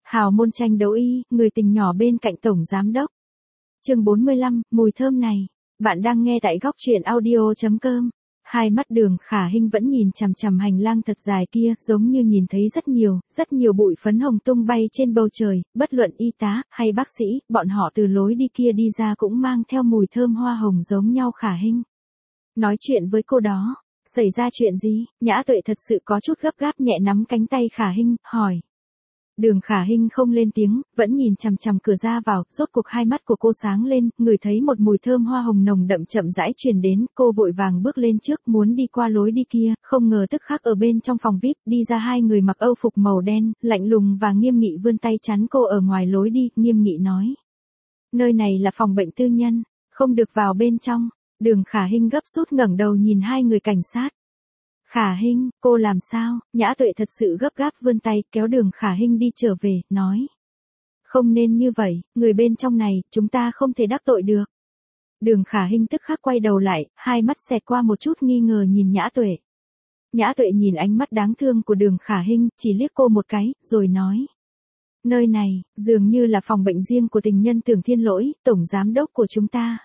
Hào môn tranh đấu y, người tình nhỏ bên cạnh tổng giám đốc. Chương 45, mùi thơm này. Bạn đang nghe tại góc truyện audio.com. Hai mắt Đường Khả Hinh vẫn nhìn chằm chằm hành lang thật dài kia, giống như nhìn thấy rất nhiều bụi phấn hồng tung bay trên bầu trời, bất luận y tá hay bác sĩ, bọn họ từ lối đi kia đi ra cũng mang theo mùi thơm hoa hồng giống nhau. Khả Hinh nói chuyện với cô đó, xảy ra chuyện gì? Nhã Tuệ thật sự có chút gấp gáp nhẹ nắm cánh tay Khả Hinh, hỏi. Đường Khả Hinh không lên tiếng, vẫn nhìn chằm chằm cửa ra vào, rốt cuộc hai mắt của cô sáng lên, ngửi thấy một mùi thơm hoa hồng nồng đậm chậm rãi truyền đến, cô vội vàng bước lên trước muốn đi qua lối đi kia, không ngờ tức khắc ở bên trong phòng VIP đi ra hai người mặc âu phục màu đen, lạnh lùng và nghiêm nghị vươn tay chắn cô ở ngoài lối đi, nghiêm nghị nói. Nơi này là phòng bệnh tư nhân, không được vào bên trong. Đường Khả Hinh gấp rút ngẩng đầu nhìn hai người cảnh sát. Khả Hinh, cô làm sao? Nhã Tuệ thật sự gấp gáp vươn tay kéo Đường Khả Hinh đi trở về, nói. Không nên như vậy, người bên trong này, chúng ta không thể đắc tội được. Đường Khả Hinh tức khắc quay đầu lại, hai mắt xẹt qua một chút nghi ngờ nhìn Nhã Tuệ. Nhã Tuệ nhìn ánh mắt đáng thương của Đường Khả Hinh, chỉ liếc cô một cái, rồi nói. Nơi này, dường như là phòng bệnh riêng của tình nhân Tưởng Thiên Lỗi, tổng giám đốc của chúng ta.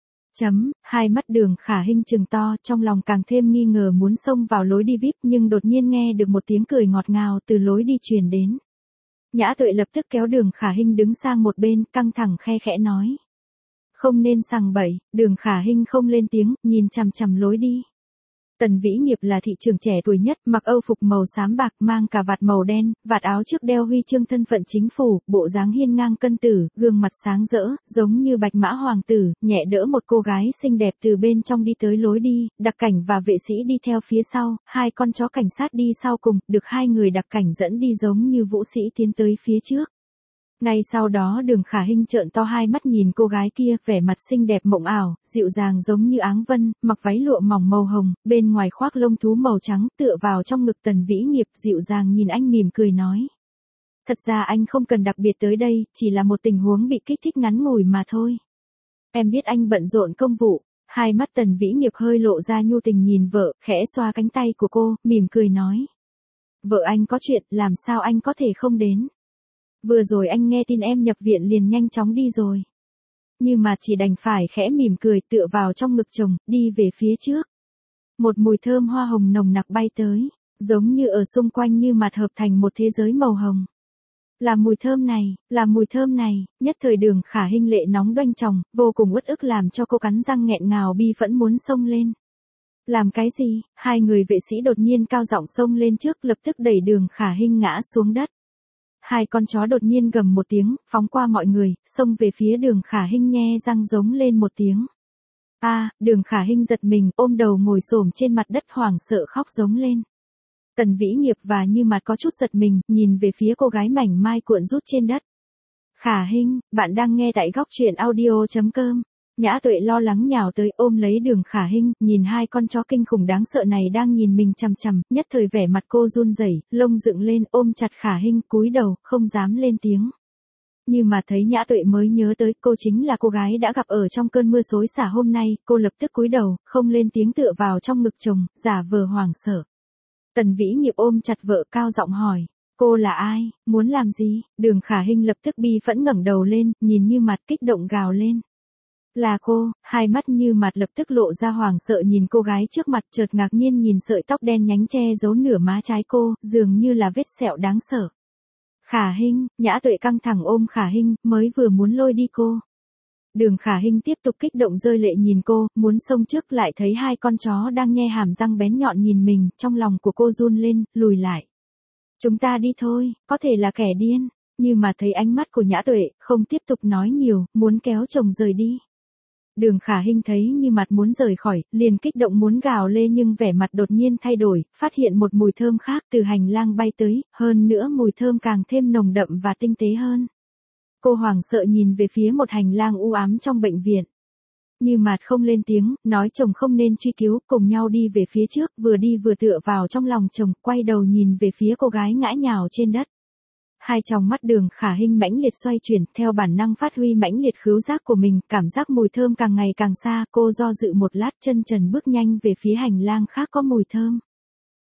Hai mắt Đường Khả Hinh trừng to, trong lòng càng thêm nghi ngờ muốn xông vào lối đi VIP, nhưng đột nhiên nghe được một tiếng cười ngọt ngào từ lối đi truyền đến. Nhã Tuệ lập tức kéo Đường Khả Hinh đứng sang một bên, căng thẳng khe khẽ nói. Không nên sằng bậy. Đường Khả Hinh không lên tiếng, nhìn chằm chằm lối đi. Tần Vĩ Nghiệp là thị trưởng trẻ tuổi nhất, mặc âu phục màu xám bạc, mang cà vạt màu đen, vạt áo trước đeo huy chương thân phận chính phủ, bộ dáng hiên ngang cân tử, gương mặt sáng rỡ, giống như bạch mã hoàng tử, nhẹ đỡ một cô gái xinh đẹp từ bên trong đi tới lối đi, đặc cảnh và vệ sĩ đi theo phía sau, hai con chó cảnh sát đi sau cùng, được hai người đặc cảnh dẫn đi giống như vũ sĩ tiến tới phía trước. Ngay sau đó Đường Khả Hinh trợn to hai mắt nhìn cô gái kia, vẻ mặt xinh đẹp mộng ảo, dịu dàng giống như áng vân, mặc váy lụa mỏng màu hồng, bên ngoài khoác lông thú màu trắng, tựa vào trong ngực Tần Vĩ Nghiệp, dịu dàng nhìn anh mỉm cười nói. Thật ra anh không cần đặc biệt tới đây, chỉ là một tình huống bị kích thích ngắn ngủi mà thôi. Em biết anh bận rộn công vụ. Hai mắt Tần Vĩ Nghiệp hơi lộ ra nhu tình nhìn vợ, khẽ xoa cánh tay của cô, mỉm cười nói. Vợ anh có chuyện, làm sao anh có thể không đến? Vừa rồi anh nghe tin em nhập viện liền nhanh chóng đi rồi. Nhưng mà chỉ đành phải khẽ mỉm cười tựa vào trong ngực chồng, đi về phía trước. Một mùi thơm hoa hồng nồng nặc bay tới, giống như ở xung quanh như mặt hợp thành một thế giới màu hồng. Là mùi thơm này, nhất thời Đường Khả Hinh lệ nóng đoanh tròng, vô cùng uất ức làm cho cô cắn răng nghẹn ngào bi phẫn muốn xông lên. Làm cái gì? Hai người vệ sĩ đột nhiên cao giọng xông lên trước, lập tức đẩy Đường Khả Hinh ngã xuống đất. Hai con chó đột nhiên gầm một tiếng, phóng qua mọi người, xông về phía Đường Khả Hinh nhe răng giống lên một tiếng. Đường Khả Hinh giật mình, ôm đầu ngồi xổm trên mặt đất hoảng sợ khóc giống lên. Tần Vĩ Nghiệp và Như Mặt có chút giật mình, nhìn về phía cô gái mảnh mai cuộn rút trên đất. Khả Hinh, bạn đang nghe tại góc truyện audio.com. Nhã Tuệ lo lắng nhào tới ôm lấy Đường Khả Hinh, nhìn hai con chó kinh khủng đáng sợ này đang nhìn mình chằm chằm, nhất thời vẻ mặt cô run rẩy, lông dựng lên ôm chặt Khả Hinh, cúi đầu, không dám lên tiếng. Như mà thấy Nhã Tuệ mới nhớ tới cô chính là cô gái đã gặp ở trong cơn mưa xối xả hôm nay, cô lập tức cúi đầu, không lên tiếng tựa vào trong ngực chồng, giả vờ hoảng sợ. Tần Vĩ Nghiệp ôm chặt vợ cao giọng hỏi. Cô là ai, muốn làm gì? Đường Khả Hinh lập tức bi phẫn ngẩng đầu lên, nhìn Như Mặt kích động gào lên. Là cô. Hai mắt Như Mặt lập tức lộ ra hoảng sợ nhìn cô gái trước mặt, chợt ngạc nhiên nhìn sợi tóc đen nhánh che giấu nửa má trái cô, dường như là vết sẹo đáng sợ. Khả Hinh, Nhã Tuệ căng thẳng ôm Khả Hinh, mới vừa muốn lôi đi cô. Đường Khả Hinh tiếp tục kích động rơi lệ nhìn cô, muốn xông trước lại thấy hai con chó đang nhe hàm răng bén nhọn nhìn mình, trong lòng của cô run lên, lùi lại. Chúng ta đi thôi, có thể là kẻ điên. Nhưng mà thấy ánh mắt của Nhã Tuệ, không tiếp tục nói nhiều, muốn kéo chồng rời đi. Đường Khả Hinh thấy Như Mặt muốn rời khỏi, liền kích động muốn gào lên nhưng vẻ mặt đột nhiên thay đổi, phát hiện một mùi thơm khác từ hành lang bay tới, hơn nữa mùi thơm càng thêm nồng đậm và tinh tế hơn. Cô hoảng sợ nhìn về phía một hành lang u ám trong bệnh viện. Như Mặt không lên tiếng, nói chồng không nên truy cứu, cùng nhau đi về phía trước, vừa đi vừa tựa vào trong lòng chồng, quay đầu nhìn về phía cô gái ngã nhào trên đất. Hai tròng mắt Đường Khả Hinh mãnh liệt xoay chuyển, theo bản năng phát huy mãnh liệt khứu giác của mình, cảm giác mùi thơm càng ngày càng xa, cô do dự một lát chân trần bước nhanh về phía hành lang khác có mùi thơm.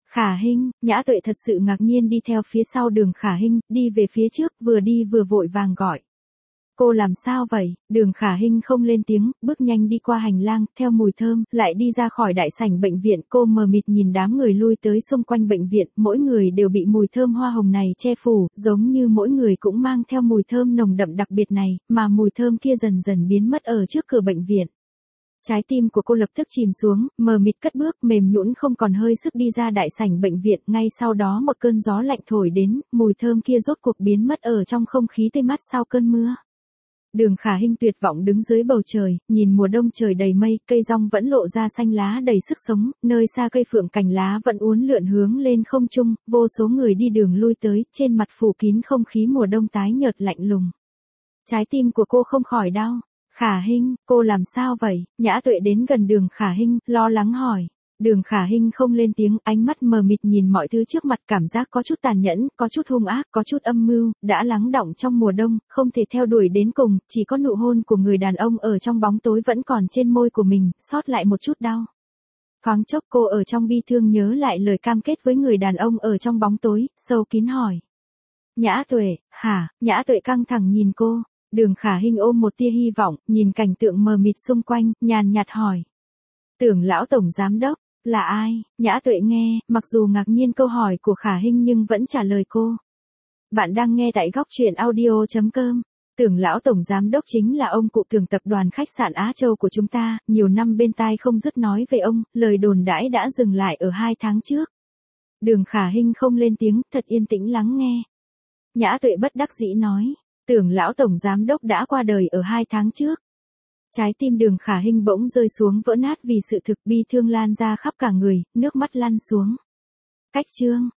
Khả Hinh, Nhã Tuệ thật sự ngạc nhiên đi theo phía sau Đường Khả Hinh, đi về phía trước, vừa đi vừa vội vàng gọi. Cô làm sao vậy? Đường Khả Hinh không lên tiếng, bước nhanh đi qua hành lang, theo mùi thơm, lại đi ra khỏi đại sảnh bệnh viện. Cô mờ mịt nhìn đám người lui tới xung quanh bệnh viện, mỗi người đều bị mùi thơm hoa hồng này che phủ, giống như mỗi người cũng mang theo mùi thơm nồng đậm đặc biệt này, mà mùi thơm kia dần dần biến mất ở trước cửa bệnh viện. Trái tim của cô lập tức chìm xuống, mờ mịt cất bước, mềm nhũn không còn hơi sức đi ra đại sảnh bệnh viện. Ngay sau đó một cơn gió lạnh thổi đến, mùi thơm kia rốt cuộc biến mất ở trong không khí tê mát sau cơn mưa. Đường Khả Hinh tuyệt vọng đứng dưới bầu trời, nhìn mùa đông trời đầy mây, cây rong vẫn lộ ra xanh lá đầy sức sống, nơi xa cây phượng cành lá vẫn uốn lượn hướng lên không trung, vô số người đi đường lui tới, trên mặt phủ kín không khí mùa đông tái nhợt lạnh lùng. Trái tim của cô không khỏi đau. Khả Hinh, cô làm sao vậy? Nhã Tuệ đến gần Đường Khả Hinh, lo lắng hỏi. Đường Khả Hinh không lên tiếng, ánh mắt mờ mịt nhìn mọi thứ trước mặt, cảm giác có chút tàn nhẫn, có chút hung ác, có chút âm mưu, đã lắng đọng trong mùa đông, không thể theo đuổi đến cùng, chỉ có nụ hôn của người đàn ông ở trong bóng tối vẫn còn trên môi của mình, sót lại một chút đau. Thoáng chốc cô ở trong bi thương nhớ lại lời cam kết với người đàn ông ở trong bóng tối, sâu kín hỏi. Nhã Tuệ, hả? Nhã Tuệ căng thẳng nhìn cô. Đường Khả Hinh ôm một tia hy vọng, nhìn cảnh tượng mờ mịt xung quanh, nhàn nhạt hỏi. Tưởng lão tổng giám đốc, là ai? Nhã Tuệ nghe, mặc dù ngạc nhiên câu hỏi của Khả Hinh nhưng vẫn trả lời cô. Bạn đang nghe tại góc truyện audio.com. Tưởng lão tổng giám đốc chính là ông cụ Tưởng tập đoàn khách sạn Á Châu của chúng ta, nhiều năm bên tai không dứt nói về ông, lời đồn đãi đã dừng lại ở 2 tháng trước. Đường Khả Hinh không lên tiếng, thật yên tĩnh lắng nghe. Nhã Tuệ bất đắc dĩ nói. Tưởng lão tổng giám đốc đã qua đời ở 2 tháng trước. Trái tim Đường Khả Hinh bỗng rơi xuống vỡ nát vì sự thực, bi thương lan ra khắp cả người, nước mắt lăn xuống. Cách chương